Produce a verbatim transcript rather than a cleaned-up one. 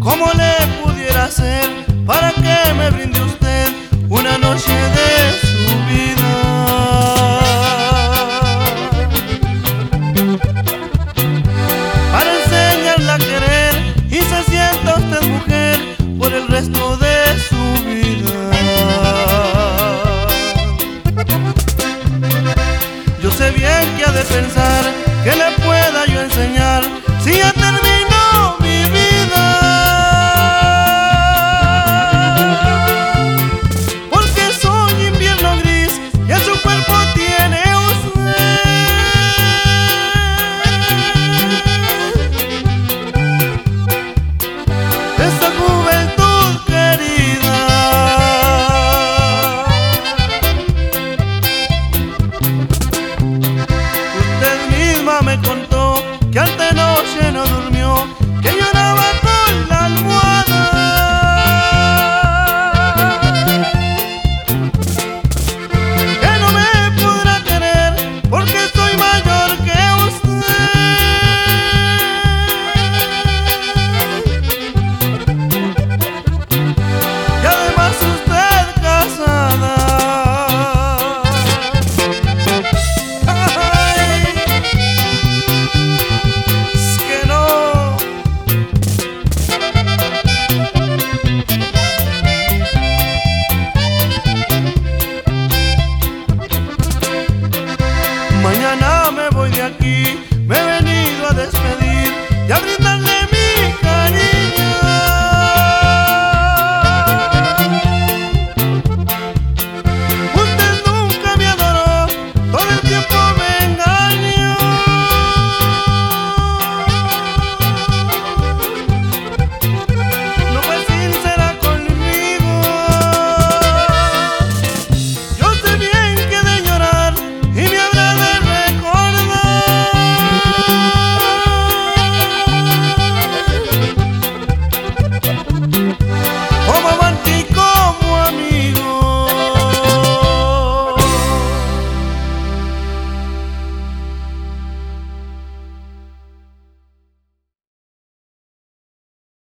¿Cómo le pudiera hacer para que me brinde usted una noche de su vida? Para enseñarla a querer y se sienta usted mujer por el resto de su vida. Yo sé bien que ha de pensar que le pueda yo enseñar si ya terminó mi vida, porque soy invierno gris y en su cuerpo tiene usted esa juventud querida. Usted misma me contó